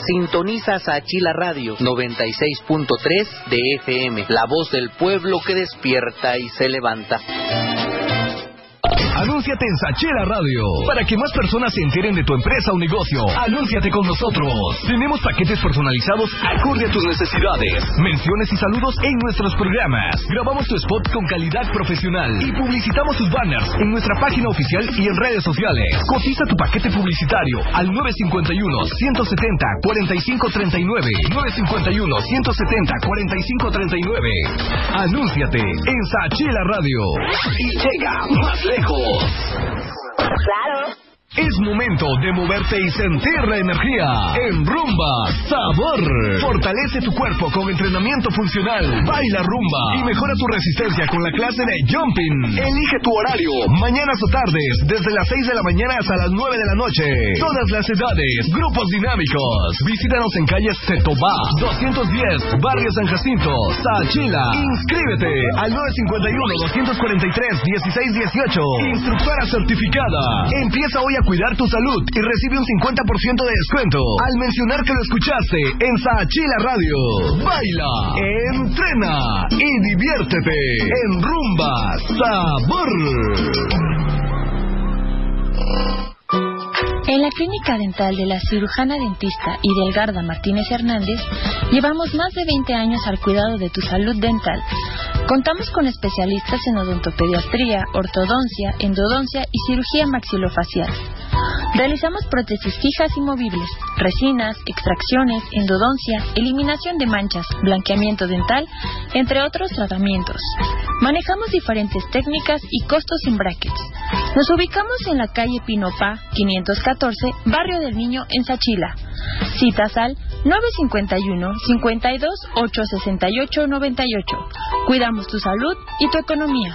Sintoniza Sachila Radio 96.3 de FM, la voz del pueblo que despierta y se levanta. Anúnciate en Sachila Radio. Para que más personas se enteren de tu empresa o negocio, anúnciate con nosotros. Tenemos paquetes personalizados acorde a tus necesidades. Menciones y saludos en nuestros programas. Grabamos tu spot con calidad profesional y publicitamos tus banners en nuestra página oficial y en redes sociales. Cotiza tu paquete publicitario al 951-170-4539. 951-170-4539. Anúnciate en Sachila Radio y llega más lejos. Claro. Es momento de moverte y sentir la energía. En Rumba Sabor. Fortalece tu cuerpo con entrenamiento funcional. Baila rumba y mejora tu resistencia con la clase de jumping. Elige tu horario, mañanas o tardes, desde las 6 de la mañana hasta las 9 de la noche. Todas las edades, grupos dinámicos. Visítanos en calle Setobá 210, Barrio San Jacinto, Sachila. Inscríbete al 951-243-1618. Instructora certificada. Empieza hoy a cuidar tu salud y recibe un 50% de descuento al mencionar que lo escuchaste en Sachila Radio. Baila, entrena y diviértete en Rumba Sabor. En la clínica dental de la cirujana dentista Idelgarda Martínez Hernández, llevamos más de 20 años al cuidado de tu salud dental. Contamos con especialistas en odontopediatría, ortodoncia, endodoncia y cirugía maxilofacial. Realizamos prótesis fijas y movibles, resinas, extracciones, endodoncia, eliminación de manchas, blanqueamiento dental, entre otros tratamientos. Manejamos diferentes técnicas y costos sin brackets. Nos ubicamos en la calle Pinopá, 514, Barrio del Niño, en Sachila. Citas al 951-52-868-98. Cuidamos tu salud y tu economía.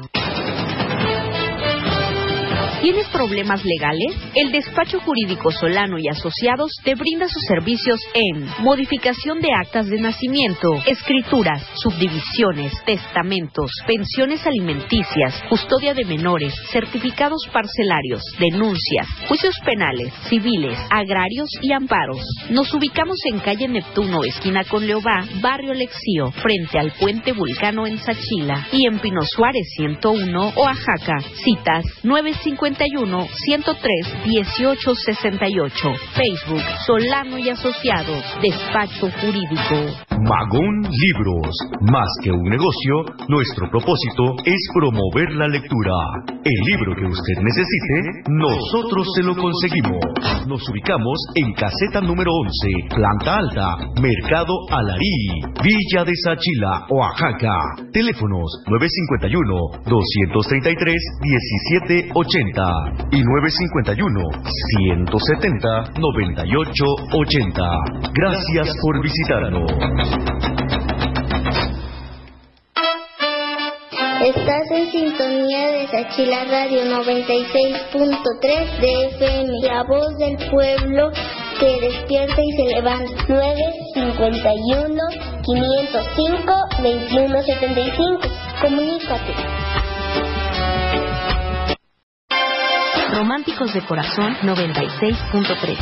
¿Tienes problemas legales? El Despacho Jurídico Solano y Asociados te brinda sus servicios en modificación de actas de nacimiento, escrituras, subdivisiones, testamentos, pensiones alimenticias, custodia de menores, certificados parcelarios, denuncias, juicios penales, civiles, agrarios y amparos. Nos ubicamos en calle Neptuno, esquina con Leobá, Barrio Lexío, frente al Puente Vulcano en Sachila, y en Pino Suárez 101, Oaxaca. Citas 951-103-1868. Facebook Solano y Asociados, Despacho Jurídico. Magón Libros. Más que un negocio, nuestro propósito es promover la lectura. El libro que usted necesite, nosotros se lo conseguimos. Nos ubicamos en caseta número 11, planta alta, Mercado Alarí, Villa de Sachila, Oaxaca. Teléfonos 951-233-1780 y 951-170-9880. Gracias por visitarnos. Estás en sintonía de Sachila Radio 96.3 de FM, la voz del pueblo que despierta y se levanta. 951-505-2175. Comunícate. Románticos de Corazón 96.3.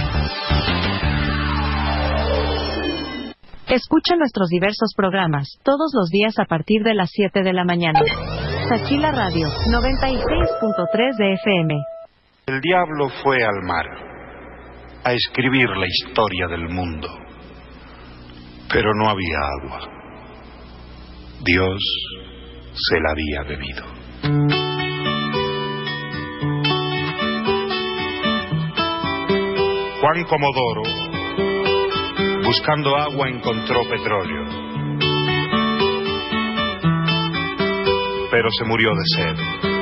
Escucha nuestros diversos programas todos los días a partir de las 7 de la mañana. Sachila Radio 96.3 de FM. El diablo fue al mar a escribir la historia del mundo, pero no había agua. Dios se la había bebido. Juan Comodoro, buscando agua, encontró petróleo, pero se murió de sed.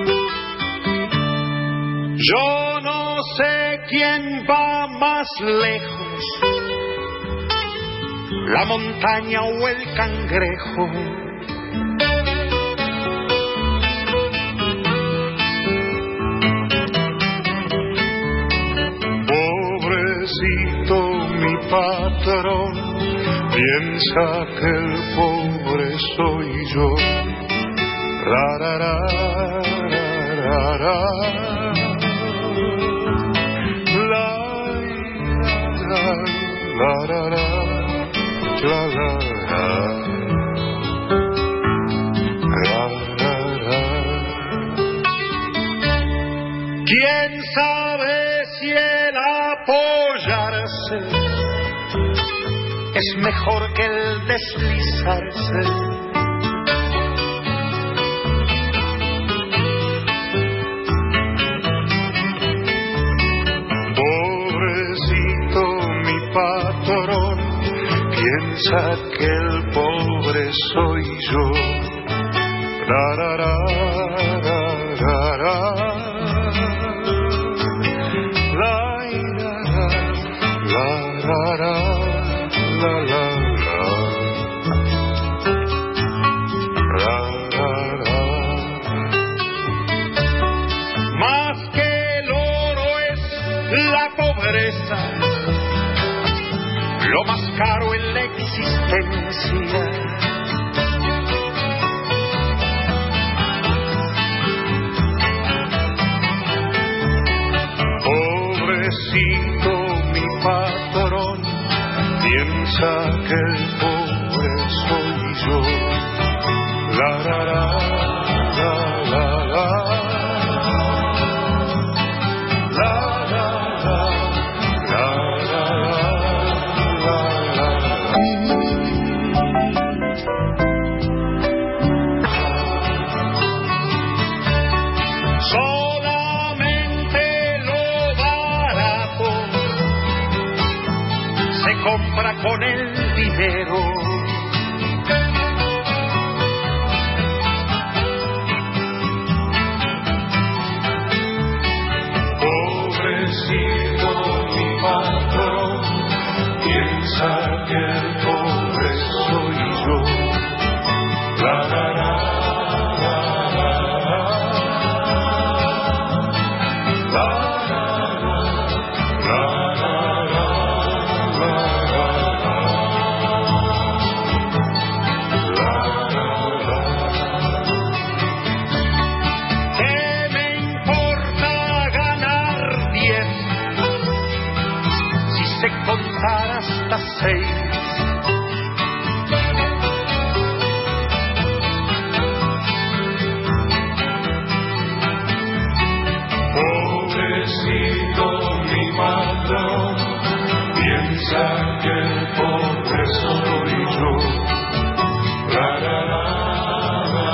Yo no sé quién va más lejos, la montaña o el cangrejo. Pobrecito mi patrón, piensa que el pobre soy yo. La, la, la, la, la, la, la, ¿Quién sabe si el apoyarse es mejor que el deslizarse? Pobrecito mi patrón, piensa que el pobre soy yo. La, la, la, la, la, la. Más que el oro es la pobreza, lo más caro en la existencia. Pobrecito mi patrón, piensa que el pobre soy yo. La, la, la, la, la, la. La, la, la, la, la, la, la, solamente lo barato se compra con el dinero. Pobrecito mi patrón, piensa que el pobre soy yo. La, la, la, la, la, la. La, la, la, la, la, la, la. ¿Qué me importa ganar 10 si sé contar hasta 6? Pobrecito mi patrón, piensa que el pobre soy yo. La, la, la, la,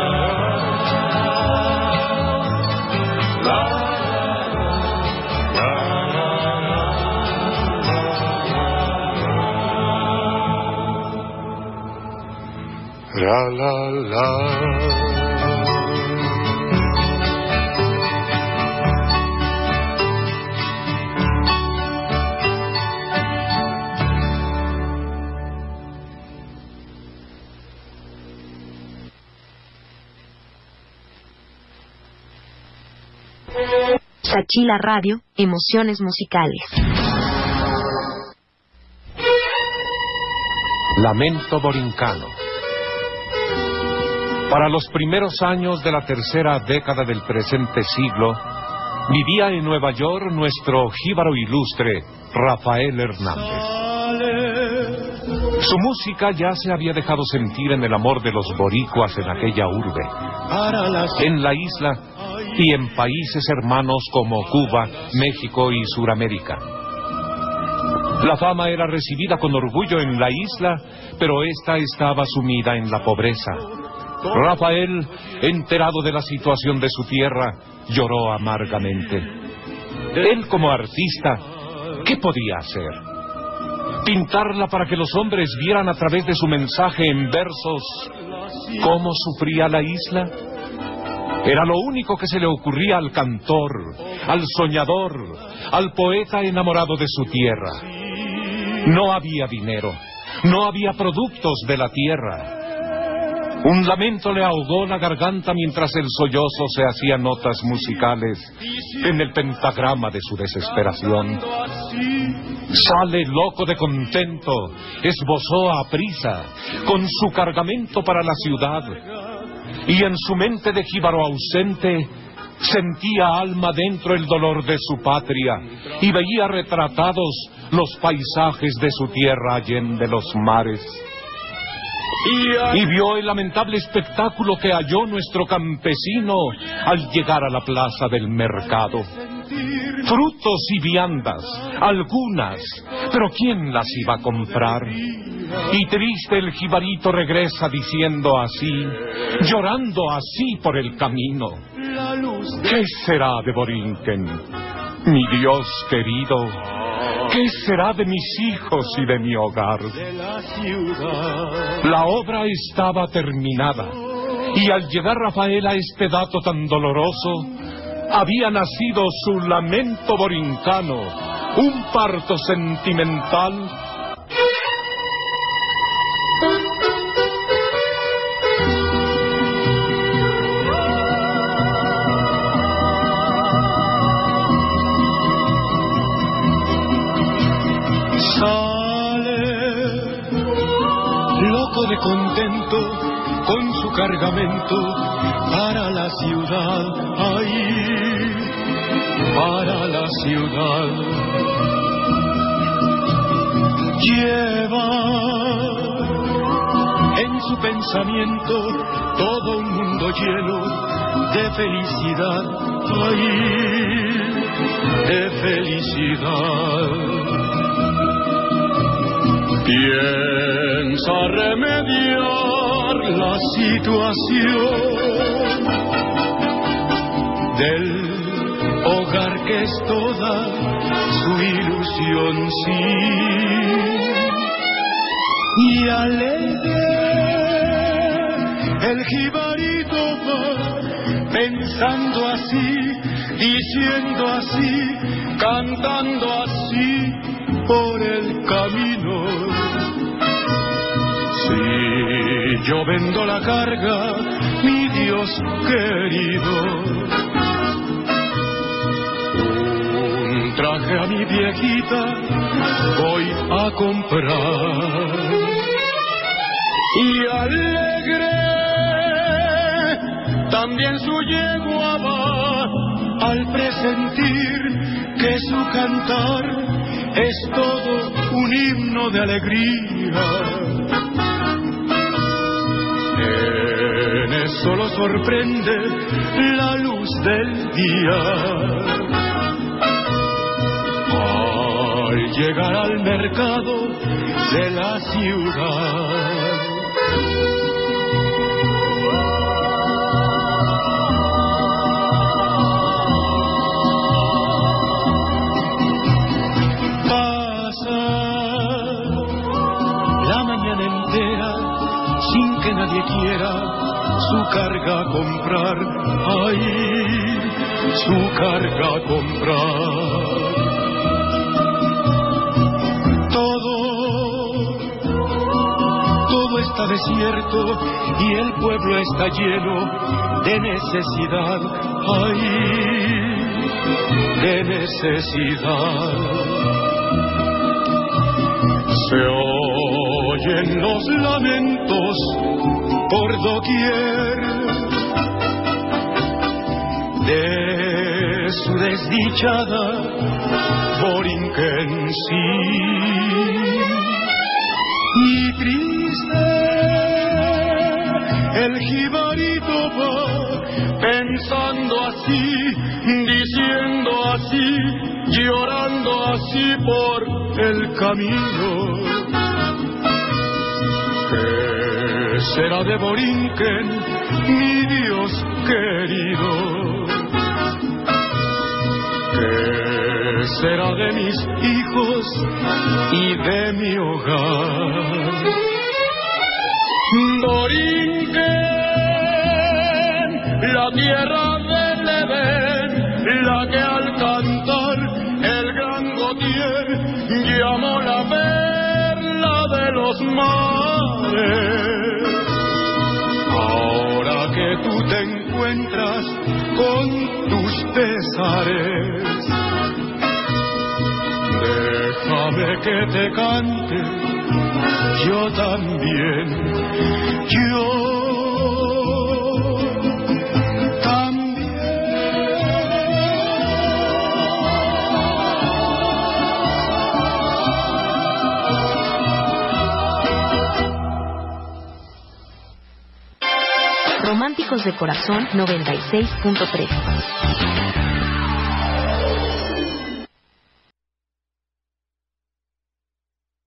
la, la, la, la, la. Sachila Radio, emociones musicales. Lamento borincano. Para los primeros años de la tercera década del presente siglo, vivía en Nueva York nuestro jíbaro ilustre, Rafael Hernández. Su música ya se había dejado sentir en el amor de los boricuas en aquella urbe, en la isla y en países hermanos como Cuba, México y Suramérica. La fama era recibida con orgullo en la isla, pero ésta estaba sumida en la pobreza. Rafael, enterado de la situación de su tierra, lloró amargamente. Él, como artista, ¿qué podía hacer? ¿Pintarla para que los hombres vieran a través de su mensaje en versos cómo sufría la isla? Era lo único que se le ocurría al cantor, al soñador, al poeta enamorado de su tierra. No había dinero, no había productos de la tierra. Un lamento le ahogó la garganta mientras el sollozo se hacía notas musicales en el pentagrama de su desesperación. Sale loco de contento, esbozó a prisa, con su cargamento para la ciudad, y en su mente de jíbaro ausente Sentía alma dentro el dolor de su patria y veía retratados los paisajes de su tierra allende los mares. Y vio el lamentable espectáculo que halló nuestro campesino al llegar a la plaza del mercado. Frutos y viandas, algunas, pero ¿quién las iba a comprar? Y triste el jibarito regresa diciendo así, llorando así por el camino: ¿qué será de Borinquen, mi Dios querido? ¿Qué será de mis hijos y de mi hogar? La obra estaba terminada, y al llegar Rafael a este dato tan doloroso, había nacido su lamento borincano, un parto sentimental. De contento con su cargamento para la ciudad, ahí para la ciudad. Lleva en su pensamiento todo un mundo lleno de felicidad, ahí de felicidad. Piensa remediar la situación del hogar que es toda su ilusión, sí. Y alegre el jibarito va pensando así, diciendo así, cantando así por el camino. Si yo vendo la carga, mi Dios querido, un traje a mi viejita voy a comprar. Y alegre también su yegua va al presentir que su cantar es todo un himno de alegría. En eso lo sorprende la luz del día. Al llegar al mercado de la ciudad, sin que nadie quiera su carga comprar, ay, su carga comprar. Todo está desierto y el pueblo está lleno de necesidad, ay, de necesidad. Se oyen los lamentos por doquier de su desdichada Borinquen, sí. Y triste el jibarito va pensando así, diciendo así, llorando así por el camino. ¿Qué será de Borinquen, mi Dios querido? ¿Qué será de mis hijos y de mi hogar? Borinquen, la tierra del Edén, la que al cantar el gran Gautier llamó la perla de los mares. Ahora que tú te encuentras con tus pesares, déjame que te cante yo también, yo también. Románticos de Corazón 96.3.